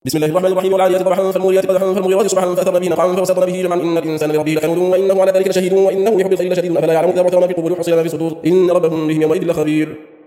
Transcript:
بسم الله الرحمن الرحيم. والعاديات ضبحا فالموريات قدحا فالمغيرات صبحا فأثرن به نقعا فوسطن به جمعا إن الإنسان لربه لكنود وإنه على ذلك لشهيد وإنه لحب الخير لشديد أفلا يعلم إذا بطن ما في القبور وحصل ما في الصدور إن ربهم بهم يومئذ لخبير.